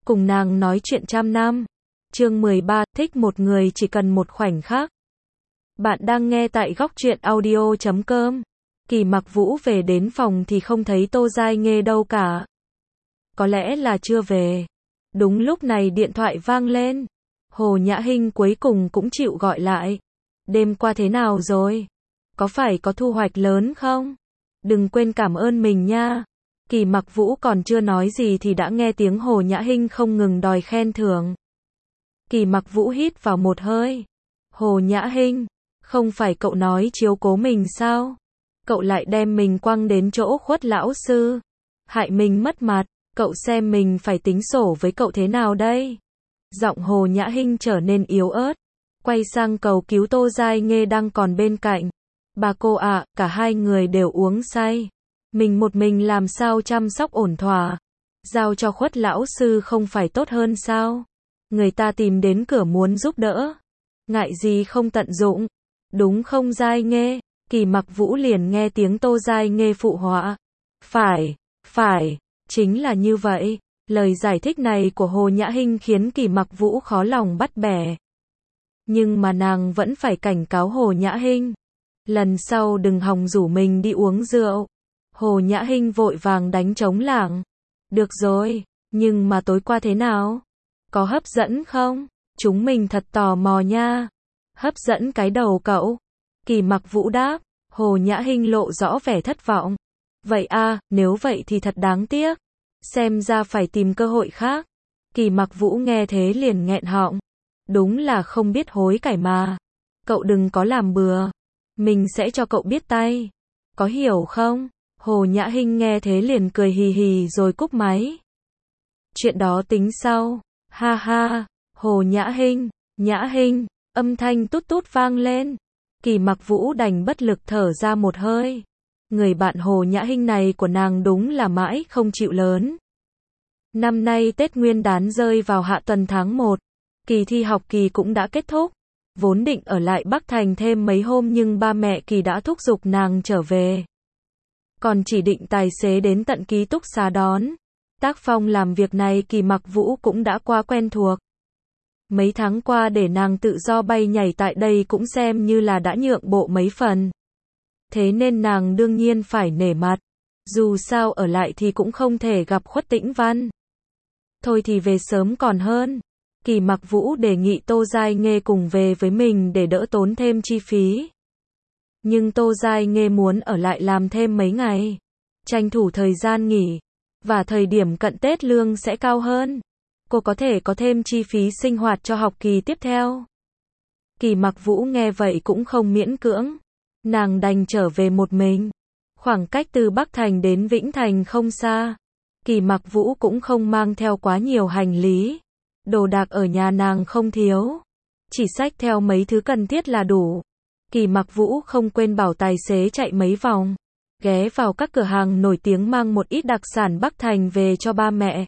cùng nàng nói chuyện trăm năm. Chương 13, thích một người chỉ cần một khoảnh khắc. Bạn đang nghe tại góc truyện audio.com. Kỳ Mặc Vũ về đến phòng thì không thấy Tô Giai Nghê đâu cả. Có lẽ là chưa về. Đúng lúc này điện thoại vang lên. Hồ Nhã Hinh cuối cùng cũng chịu gọi lại. Đêm qua thế nào rồi? Có phải có thu hoạch lớn không? Đừng quên cảm ơn mình nha. Kỳ Mặc Vũ còn chưa nói gì thì đã nghe tiếng Hồ Nhã Hinh không ngừng đòi khen thưởng. Kỳ Mặc Vũ hít vào một hơi. Hồ Nhã Hinh, không phải cậu nói chiếu cố mình sao? Cậu lại đem mình quăng đến chỗ Khuất lão sư. Hại mình mất mặt, cậu xem mình phải tính sổ với cậu thế nào đây? Giọng Hồ Nhã Hinh trở nên yếu ớt. Quay sang cầu cứu Tô Giai Nghê đang còn bên cạnh. Bà cô ạ, cả hai người đều uống say. Mình một mình làm sao chăm sóc ổn thỏa? Giao cho Khuất lão sư không phải tốt hơn sao? Người ta tìm đến cửa muốn giúp đỡ. Ngại gì không tận dụng? Đúng không Giai Nghê? Kỳ Mặc Vũ liền nghe tiếng Tô Giai Nghê phụ họa. Phải, chính là như vậy. Lời giải thích này của Hồ Nhã Hinh khiến Kỳ Mặc Vũ khó lòng bắt bẻ. Nhưng mà nàng vẫn phải cảnh cáo Hồ Nhã Hinh. Lần sau đừng hòng rủ mình đi uống rượu. Hồ Nhã Hinh vội vàng đánh trống lảng. Được rồi, nhưng mà tối qua thế nào? Có hấp dẫn không? Chúng mình thật tò mò nha. Hấp dẫn cái đầu cậu. Kỳ Mặc Vũ đáp. Hồ Nhã Hinh lộ rõ vẻ thất vọng. Vậy à, nếu vậy thì thật đáng tiếc. Xem ra phải tìm cơ hội khác. Kỳ Mặc Vũ nghe thế liền nghẹn họng. Đúng là không biết hối cải mà. Cậu đừng có làm bừa. Mình sẽ cho cậu biết tay. Có hiểu không? Hồ Nhã Hinh nghe thế liền cười hì hì rồi cúp máy. Chuyện đó tính sau. Ha ha. Hồ Nhã Hinh, âm thanh tút tút vang lên. Kỳ Mặc Vũ đành bất lực thở ra một hơi. Người bạn Hồ Nhã Hinh này của nàng đúng là mãi không chịu lớn. Năm nay Tết Nguyên đán rơi vào hạ tuần tháng 1. Kỳ thi học kỳ cũng đã kết thúc. Vốn định ở lại Bắc Thành thêm mấy hôm nhưng ba mẹ Kỳ đã thúc giục nàng trở về. Còn chỉ định tài xế đến tận ký túc xá đón. Tác phong làm việc này Kỳ Mặc Vũ cũng đã quá quen thuộc. Mấy tháng qua để nàng tự do bay nhảy tại đây cũng xem như là đã nhượng bộ mấy phần. Thế nên nàng đương nhiên phải nể mặt. Dù sao ở lại thì cũng không thể gặp Khuất Tĩnh Văn. Thôi thì về sớm còn hơn. Kỳ Mặc Vũ đề nghị Tô Giai Nghê cùng về với mình để đỡ tốn thêm chi phí. Nhưng Tô Giai Nghê muốn ở lại làm thêm mấy ngày. Tranh thủ thời gian nghỉ. Và thời điểm cận Tết lương sẽ cao hơn. Cô có thể có thêm chi phí sinh hoạt cho học kỳ tiếp theo. Kỳ Mặc Vũ nghe vậy cũng không miễn cưỡng. Nàng đành trở về một mình. Khoảng cách từ Bắc Thành đến Vĩnh Thành không xa. Kỳ Mặc Vũ cũng không mang theo quá nhiều hành lý. Đồ đạc ở nhà nàng không thiếu. Chỉ xách theo mấy thứ cần thiết là đủ. Kỳ Mặc Vũ không quên bảo tài xế chạy mấy vòng. Ghé vào các cửa hàng nổi tiếng mang một ít đặc sản Bắc Thành về cho ba mẹ.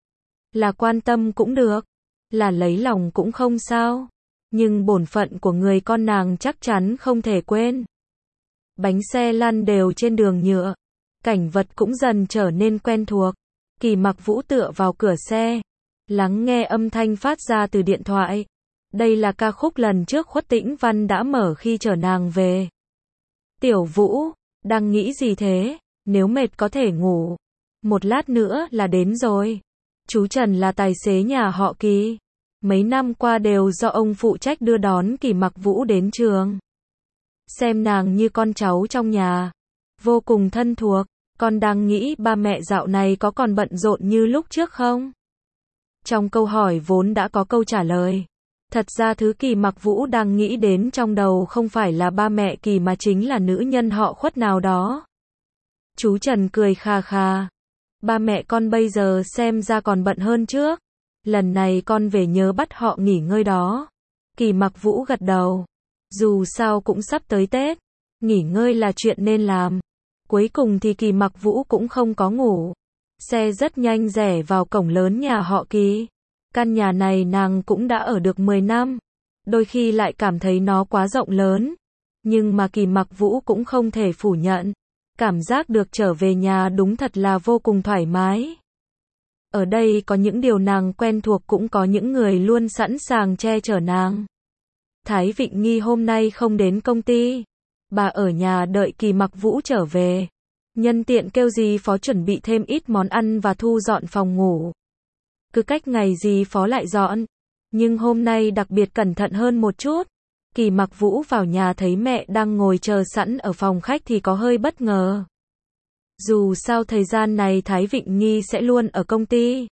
Là quan tâm cũng được. Là lấy lòng cũng không sao. Nhưng bổn phận của người con nàng chắc chắn không thể quên. Bánh xe lăn đều trên đường nhựa. Cảnh vật cũng dần trở nên quen thuộc. Kỳ Mặc Vũ tựa vào cửa xe. Lắng nghe âm thanh phát ra từ điện thoại. Đây là ca khúc lần trước Khuất Tĩnh Văn đã mở khi chở nàng về. Tiểu Vũ, đang nghĩ gì thế? Nếu mệt có thể ngủ. Một lát nữa là đến rồi. Chú Trần là tài xế nhà họ Kỳ. Mấy năm qua đều do ông phụ trách đưa đón Kỳ Mặc Vũ đến trường. Xem nàng như con cháu trong nhà. Vô cùng thân thuộc. Con đang nghĩ ba mẹ dạo này có còn bận rộn như lúc trước không? Trong câu hỏi vốn đã có câu trả lời. Thật ra thứ Kỳ Mặc Vũ đang nghĩ đến trong đầu không phải là ba mẹ Kỳ mà chính là nữ nhân họ Khuất nào đó. Chú Trần cười khà khà. Ba mẹ con bây giờ xem ra còn bận hơn trước. Lần này con về nhớ bắt họ nghỉ ngơi đó. Kỳ Mặc Vũ gật đầu. Dù sao cũng sắp tới Tết. Nghỉ ngơi là chuyện nên làm. Cuối cùng thì Kỳ Mặc Vũ cũng không có ngủ. Xe rất nhanh rẽ vào cổng lớn nhà họ Kỳ. Căn nhà này nàng cũng đã ở được 10 năm. Đôi khi lại cảm thấy nó quá rộng lớn. Nhưng mà Kỳ Mặc Vũ cũng không thể phủ nhận. Cảm giác được trở về nhà đúng thật là vô cùng thoải mái. Ở đây có những điều nàng quen thuộc, cũng có những người luôn sẵn sàng che chở nàng. Thái Vịnh Nghi hôm nay không đến công ty. Bà ở nhà đợi Kỳ Mặc Vũ trở về. Nhân tiện kêu dì Phó chuẩn bị thêm ít món ăn và thu dọn phòng ngủ. Cứ cách ngày dì Phó lại dọn. Nhưng hôm nay đặc biệt cẩn thận hơn một chút. Kỳ Mặc Vũ vào nhà thấy mẹ đang ngồi chờ sẵn ở phòng khách thì có hơi bất ngờ. Dù sao thời gian này Thái Vịnh Nghi sẽ luôn ở công ty.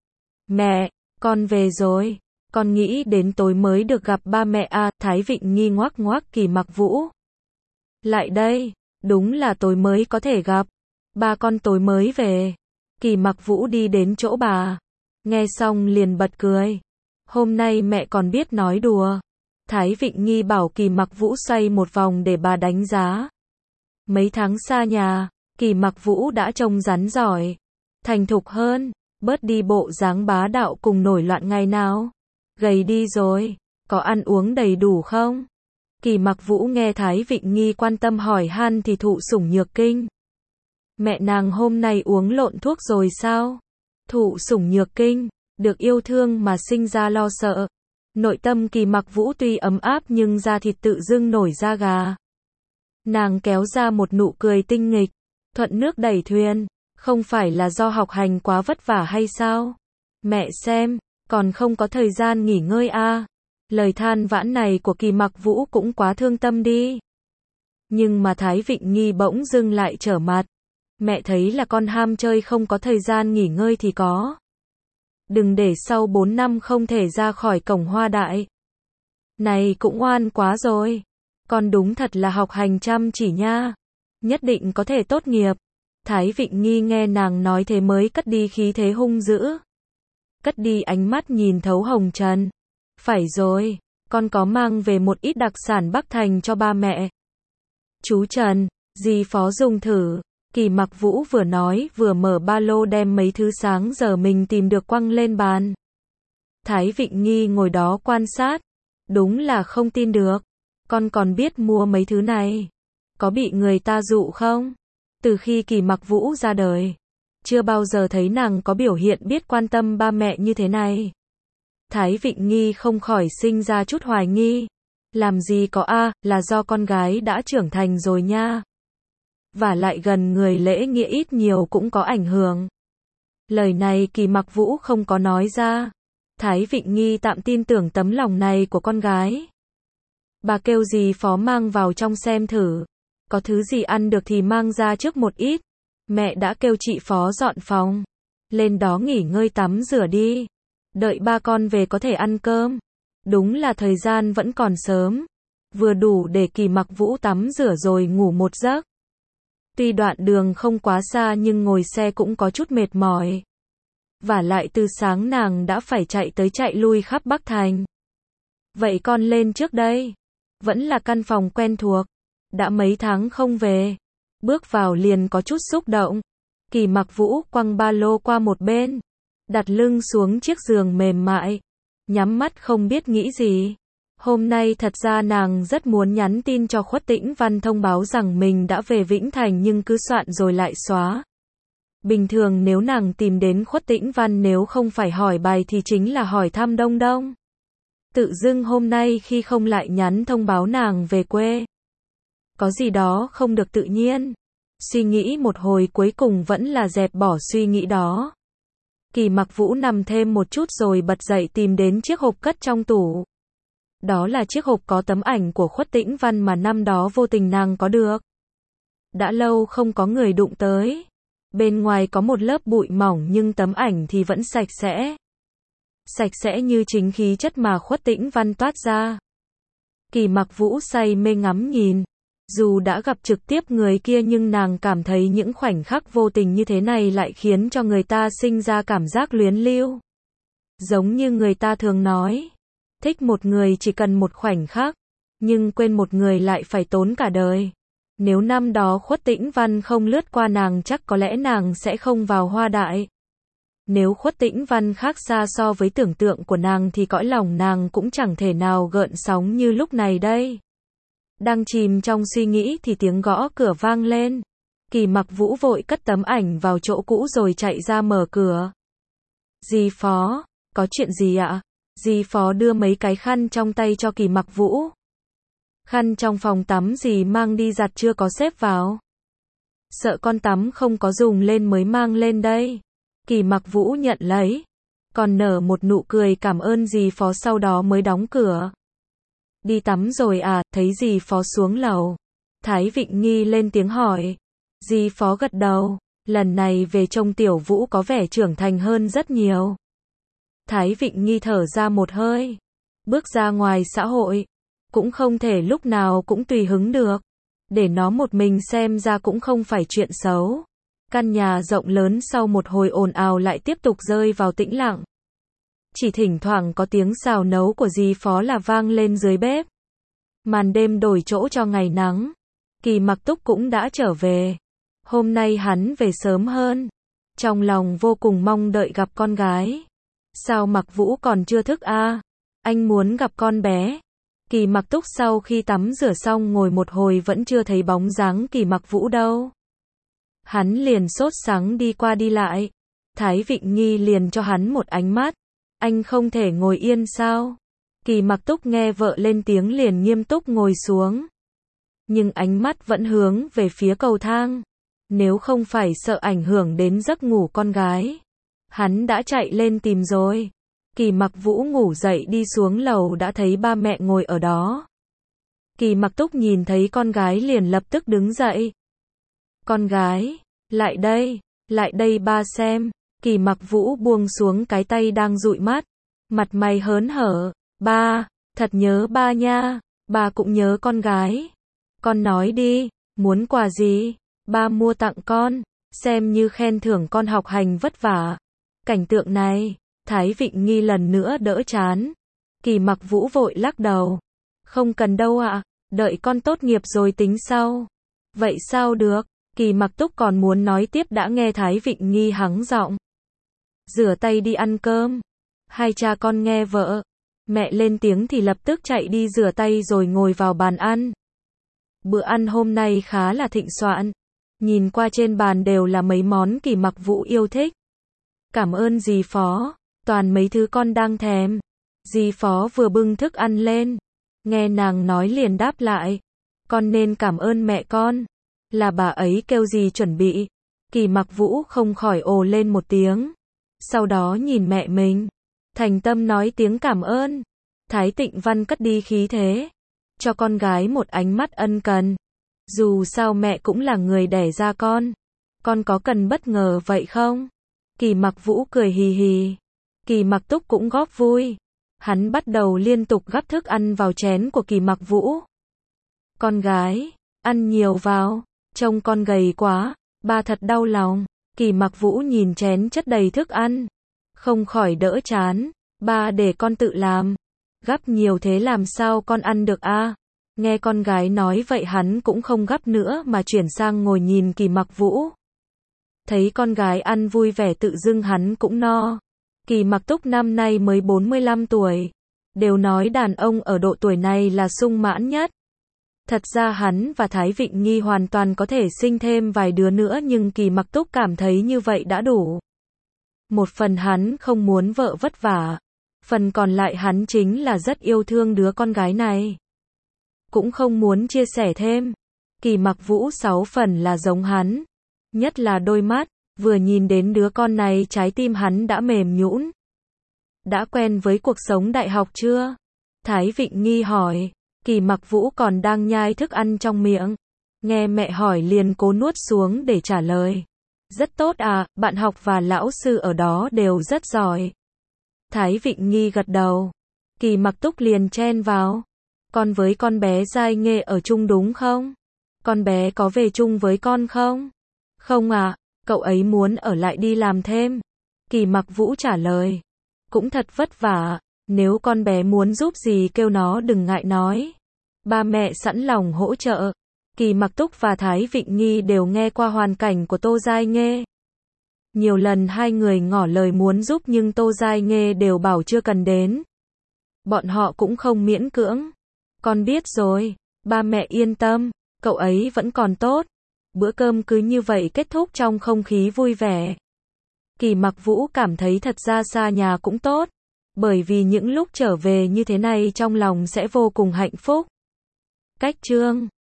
Mẹ, con về rồi. Con nghĩ đến tối mới được gặp ba mẹ à, Thái Vịnh Nghi ngoác ngoác Kỳ Mặc Vũ. Lại đây, đúng là tối mới có thể gặp. Ba con tối mới về. Kỳ Mặc Vũ đi đến chỗ bà. Nghe xong liền bật cười. Hôm nay mẹ còn biết nói đùa. Thái Vịnh Nghi bảo Kỳ Mặc Vũ xoay một vòng để bà đánh giá. Mấy tháng xa nhà, Kỳ Mặc Vũ đã trông rắn giỏi, thành thục hơn, bớt đi bộ dáng bá đạo cùng nổi loạn ngày nào. Gầy đi rồi, có ăn uống đầy đủ không? Kỳ Mặc Vũ nghe Thái Vịnh Nghi quan tâm hỏi han thì thụ sủng nhược kinh. Mẹ nàng hôm nay uống lộn thuốc rồi sao? Thụ sủng nhược kinh, được yêu thương mà sinh ra lo sợ. Nội tâm Kỳ Mặc Vũ tuy ấm áp nhưng da thịt tự dưng nổi da gà. Nàng kéo ra một nụ cười tinh nghịch. Thuận nước đẩy thuyền, không phải là do học hành quá vất vả hay sao? Mẹ xem, còn không có thời gian nghỉ ngơi à? Lời than vãn này của Kỳ Mặc Vũ cũng quá thương tâm đi. Nhưng mà Thái Vịnh Nghi bỗng dưng lại trở mặt. Mẹ thấy là con ham chơi không có thời gian nghỉ ngơi thì có. Đừng để sau 4 năm không thể ra khỏi cổng Hoa Đại. Này cũng oan quá rồi. Con đúng thật là học hành chăm chỉ nha. Nhất định có thể tốt nghiệp. Thái Vịnh Nghi nghe nàng nói thế mới cất đi khí thế hung dữ. Cất đi ánh mắt nhìn thấu hồng trần. Phải rồi, con có mang về một ít đặc sản Bắc Thành cho ba mẹ. Chú Trần, dì Phó dùng thử. Kỳ Mặc Vũ vừa nói vừa mở ba lô đem mấy thứ sáng giờ mình tìm được quăng lên bàn. Thái Vịnh Nghi ngồi đó quan sát. Đúng là không tin được. Con còn biết mua mấy thứ này. Có bị người ta dụ không? Từ khi Kỳ Mặc Vũ ra đời, chưa bao giờ thấy nàng có biểu hiện biết quan tâm ba mẹ như thế này. Thái Vịnh Nghi không khỏi sinh ra chút hoài nghi. Làm gì có a, là do con gái đã trưởng thành rồi nha. Và lại gần người lễ nghĩa ít nhiều cũng có ảnh hưởng. Lời này Kỳ Mặc Vũ không có nói ra. Thái Vịnh Nghi tạm tin tưởng tấm lòng này của con gái. Bà kêu dì Phó mang vào trong xem thử. Có thứ gì ăn được thì mang ra trước một ít. Mẹ đã kêu chị Phó dọn phòng. Lên đó nghỉ ngơi tắm rửa đi. Đợi ba con về có thể ăn cơm. Đúng là thời gian vẫn còn sớm. Vừa đủ để Kỳ Mặc Vũ tắm rửa rồi ngủ một giấc. Tuy đoạn đường không quá xa nhưng ngồi xe cũng có chút mệt mỏi. Vả lại từ sáng nàng đã phải chạy tới chạy lui khắp Bắc Thành. Vậy con lên trước đây. Vẫn là căn phòng quen thuộc. Đã mấy tháng không về. Bước vào liền có chút xúc động. Kỳ Mặc Vũ quăng ba lô qua một bên. Đặt lưng xuống chiếc giường mềm mại. Nhắm mắt không biết nghĩ gì. Hôm nay thật ra nàng rất muốn nhắn tin cho Khuất Tĩnh Văn thông báo rằng mình đã về Vĩnh Thành nhưng cứ soạn rồi lại xóa. Bình thường nếu nàng tìm đến Khuất Tĩnh Văn nếu không phải hỏi bài thì chính là hỏi thăm Đông Đông. Tự dưng hôm nay khi không lại nhắn thông báo nàng về quê. Có gì đó không được tự nhiên. Suy nghĩ một hồi cuối cùng vẫn là dẹp bỏ suy nghĩ đó. Kỳ Mặc Vũ nằm thêm một chút rồi bật dậy tìm đến chiếc hộp cất trong tủ. Đó là chiếc hộp có tấm ảnh của Khuất Tĩnh Văn mà năm đó vô tình nàng có được. Đã lâu không có người đụng tới. Bên ngoài có một lớp bụi mỏng nhưng tấm ảnh thì vẫn sạch sẽ. Sạch sẽ như chính khí chất mà Khuất Tĩnh Văn toát ra. Kỳ Mặc Vũ say mê ngắm nhìn. Dù đã gặp trực tiếp người kia nhưng nàng cảm thấy những khoảnh khắc vô tình như thế này lại khiến cho người ta sinh ra cảm giác luyến lưu. Giống như người ta thường nói, thích một người chỉ cần một khoảnh khắc, nhưng quên một người lại phải tốn cả đời. Nếu năm đó Khuất Tĩnh Văn không lướt qua nàng chắc có lẽ nàng sẽ không vào Hoa Đại. Nếu Khuất Tĩnh Văn khác xa so với tưởng tượng của nàng thì cõi lòng nàng cũng chẳng thể nào gợn sóng như lúc này đây. Đang chìm trong suy nghĩ thì tiếng gõ cửa vang lên. Kỳ Mặc Vũ vội cất tấm ảnh vào chỗ cũ rồi chạy ra mở cửa. Dì Phó, có chuyện gì ạ? Dì Phó đưa mấy cái khăn trong tay cho Kỳ Mặc Vũ. Khăn trong phòng tắm dì mang đi giặt chưa có xếp vào. Sợ con tắm không có dùng lên mới mang lên đây. Kỳ Mặc Vũ nhận lấy, còn nở một nụ cười cảm ơn dì Phó sau đó mới đóng cửa. Đi tắm rồi à, thấy dì Phó xuống lầu. Thái Vịnh Nghi lên tiếng hỏi. Dì Phó gật đầu, lần này về trông Tiểu Vũ có vẻ trưởng thành hơn rất nhiều. Thái Vịnh Nghi thở ra một hơi. Bước ra ngoài xã hội, cũng không thể lúc nào cũng tùy hứng được. Để nó một mình xem ra cũng không phải chuyện xấu. Căn nhà rộng lớn sau một hồi ồn ào lại tiếp tục rơi vào tĩnh lặng. Chỉ thỉnh thoảng có tiếng xào nấu của dì Phó là vang lên dưới bếp. Màn đêm đổi chỗ cho ngày nắng. Kỳ Mặc Túc cũng đã trở về. Hôm nay hắn về sớm hơn. Trong lòng vô cùng mong đợi gặp con gái. Sao Mặc Vũ còn chưa thức à? Anh muốn gặp con bé. Kỳ Mặc Túc sau khi tắm rửa xong ngồi một hồi vẫn chưa thấy bóng dáng Kỳ Mặc Vũ đâu. Hắn liền sốt sắng đi qua đi lại. Thái Vịnh Nghi liền cho hắn một ánh mắt. Anh không thể ngồi yên sao? Kỳ Mặc Túc nghe vợ lên tiếng liền nghiêm túc ngồi xuống. Nhưng ánh mắt vẫn hướng về phía cầu thang. Nếu không phải sợ ảnh hưởng đến giấc ngủ con gái, hắn đã chạy lên tìm rồi. Kỳ Mặc Vũ ngủ dậy đi xuống lầu đã thấy ba mẹ ngồi ở đó. Kỳ Mặc Túc nhìn thấy con gái liền lập tức đứng dậy. Con gái, lại đây ba xem. Kỳ Mặc Vũ buông xuống cái tay đang dụi mắt. Mặt mày hớn hở. Ba, thật nhớ ba nha. Ba cũng nhớ con gái. Con nói đi, muốn quà gì? Ba mua tặng con, xem như khen thưởng con học hành vất vả. Cảnh tượng này, Thái Vịnh Nghi lần nữa đỡ chán. Kỳ Mặc Vũ vội lắc đầu. Không cần đâu ạ, đợi con tốt nghiệp rồi tính sau. Vậy sao được? Kỳ Mặc Túc còn muốn nói tiếp đã nghe Thái Vịnh Nghi hắng giọng. Rửa tay đi ăn cơm. Hai cha con nghe vợ, mẹ lên tiếng thì lập tức chạy đi rửa tay rồi ngồi vào bàn ăn. Bữa ăn hôm nay khá là thịnh soạn. Nhìn qua trên bàn đều là mấy món Kỳ Mặc Vũ yêu thích. Cảm ơn dì Phó, toàn mấy thứ con đang thèm. Dì Phó vừa bưng thức ăn lên, nghe nàng nói liền đáp lại. Con nên cảm ơn mẹ con. Là bà ấy kêu dì chuẩn bị. Kỳ Mặc Vũ không khỏi ồ lên một tiếng. Sau đó nhìn mẹ mình, thành tâm nói tiếng cảm ơn. Thái Tịnh Văn cất đi khí thế, cho con gái một ánh mắt ân cần. Dù sao mẹ cũng là người đẻ ra con có cần bất ngờ vậy không? Kỳ Mặc Vũ cười hì hì. Kỳ Mặc Túc cũng góp vui. Hắn bắt đầu liên tục gắp thức ăn vào chén của Kỳ Mặc Vũ. Con gái, ăn nhiều vào, trông con gầy quá, ba thật đau lòng. Kỳ Mặc Vũ nhìn chén chất đầy thức ăn, không khỏi đỡ chán. Ba để con tự làm. Gắp nhiều thế làm sao con ăn được a? Nghe con gái nói vậy hắn cũng không gắp nữa mà chuyển sang ngồi nhìn Kỳ Mặc Vũ. Thấy con gái ăn vui vẻ tự dưng hắn cũng no. Kỳ Mặc Túc năm nay mới 45 tuổi. Đều nói đàn ông ở độ tuổi này là sung mãn nhất. Thật ra hắn và Thái Vịnh Nghi hoàn toàn có thể sinh thêm vài đứa nữa nhưng Kỳ Mặc Túc cảm thấy như vậy đã đủ. Một phần hắn không muốn vợ vất vả. Phần còn lại hắn chính là rất yêu thương đứa con gái này. Cũng không muốn chia sẻ thêm. Kỳ Mặc Vũ 6 phần là giống hắn. Nhất là đôi mắt, vừa nhìn đến đứa con này trái tim hắn đã mềm nhũn. Đã quen với cuộc sống đại học chưa? Thái Vịnh Nghi hỏi. Kỳ Mặc Vũ còn đang nhai thức ăn trong miệng. Nghe mẹ hỏi liền cố nuốt xuống để trả lời. Rất tốt à, bạn học và lão sư ở đó đều rất giỏi. Thái Vịnh Nghi gật đầu. Kỳ Mặc Túc liền chen vào. Con với con bé Giai Nghê ở chung đúng không? Con bé có về chung với con không? Không à, cậu ấy muốn ở lại đi làm thêm. Kỳ Mặc Vũ trả lời. Cũng thật vất vả, nếu con bé muốn giúp gì kêu nó đừng ngại nói. Ba mẹ sẵn lòng hỗ trợ. Kỳ Mặc Túc và Thái Vịnh Nghi đều nghe qua hoàn cảnh của Tô Giai Nghê. Nhiều lần hai người ngỏ lời muốn giúp nhưng Tô Giai Nghê đều bảo chưa cần đến. Bọn họ cũng không miễn cưỡng. Con biết rồi, ba mẹ yên tâm, cậu ấy vẫn còn tốt. Bữa cơm cứ như vậy kết thúc trong không khí vui vẻ. Kỳ Mặc Vũ cảm thấy thật ra xa nhà cũng tốt, bởi vì những lúc trở về như thế này trong lòng sẽ vô cùng hạnh phúc. Cách chương